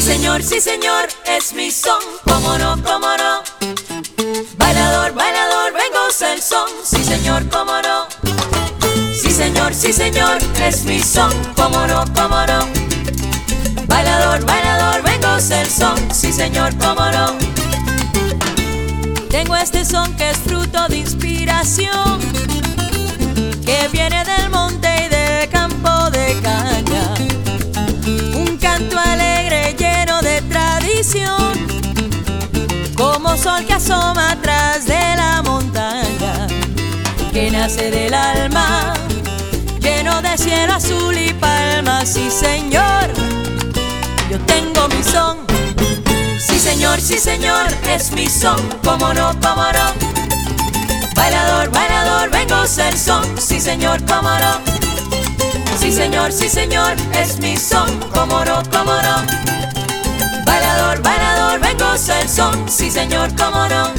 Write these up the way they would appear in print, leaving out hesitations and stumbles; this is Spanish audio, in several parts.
sí señor, es mi son, cómo no, cómo no. Bailador, bailador, ven goza el son, sí señor, cómo no. Sí señor, es mi son, cómo no, cómo no. Bailador, bailador, ven goza el son, sí señor, cómo no. Tengo este son que es fruto de inspiración, que viene del monte y del campo de caña. Un canto alegre lleno de tradición, como sol que asoma atrás de la montaña, que nace del alma, lleno de cielo azul y palmas. Sí señor, yo tengo mi son. Sí señor, es mi son, cómo no, cómo no. Bailador, bailador, ven goza el son, sí señor, cómo no. Sí señor, es mi son, cómo no, cómo no. Bailador, bailador, ven goza el son, sí señor, cómo no.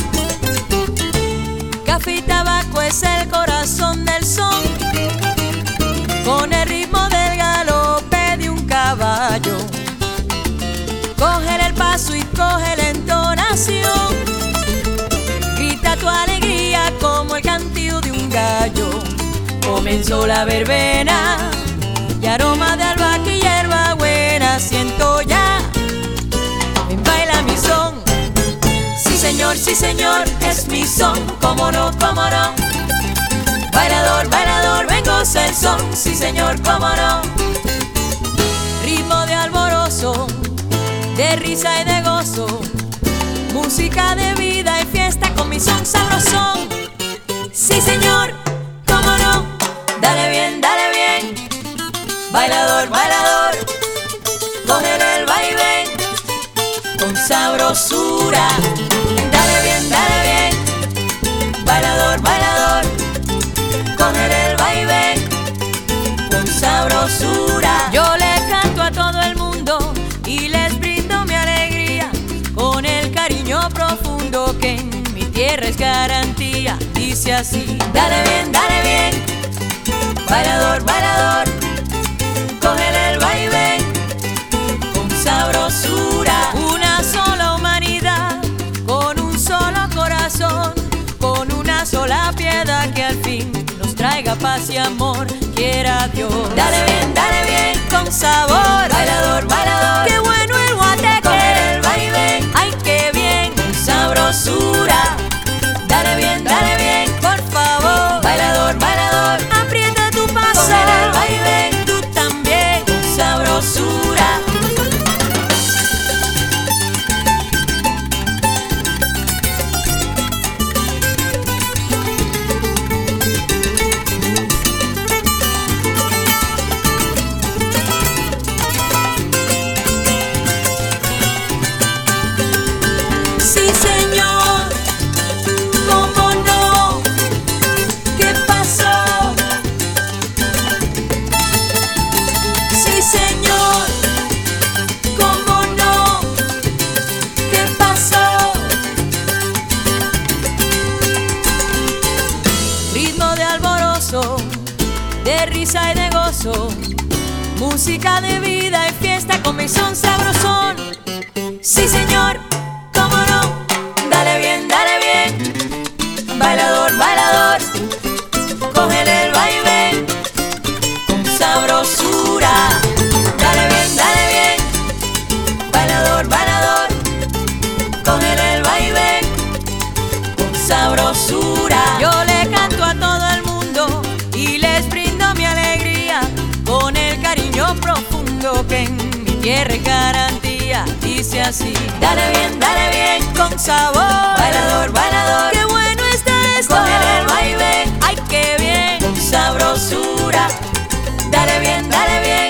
Café y tabaco es el corazón del son, con el ritmo del galope de un caballo. Coge el paso y coge la entonación, grita tu alegría como el cantillo de un gallo. Comenzó la verbena y aroma de albahaca y hierba buena siento ya, ven baila mi son. Sí señor, es mi son, cómo no, cómo no. Bailador, bailador, ven goza el son, sí señor, cómo no. Ritmo de alborozo, de risa y de gozo, música de vida y fiesta con mi son sabrosón. Sí señor, cómo no, dale bien, bailador, bailador, cógele el vaivén con sabrosura. Dale bien, bailador, bailador, cógele el vaivén con sabrosura. Yo le canto a todo el mundo y les brindo mi alegría, con el cariño profundo que en mi tierra es garantía. Dice así: dale bien, bailador, bailador, cógele el vaivén con sabrosura. Una sola humanidad, con un solo corazón, con una sola piedad que al fin nos traiga paz y amor, quiera Dios. Dale bien, con sabor, bailador, bailador, qué bueno el guateque, cógele el vaivén, ay qué bien, con sabrosura. Dale bien, por favor, bailador, bailador, aprieta tu paso, cógele el vaivén, tú también, con sabrosura. Sí señor, cómo no, ¿qué pasó? Sí señor, cómo no, ¿qué pasó? Ritmo de alborozo, de risa y de gozo, música de vida y fiesta con mi son sabrosón. Sí señor, cómo no, dale bien, bailador, bailador, cógele el vaivén con sabrosura. Dale bien, bailador, bailador, cógele el vaivén con sabrosura. Yo le canto a todo el mundo y les brindo mi alegría, con el cariño profundo que en mi tierra es garantía. Dice así: dale bien, con sabor, bailador, bailador, qué bueno está esto, cógele el vaivén, ay qué bien, con sabrosura. Dale bien,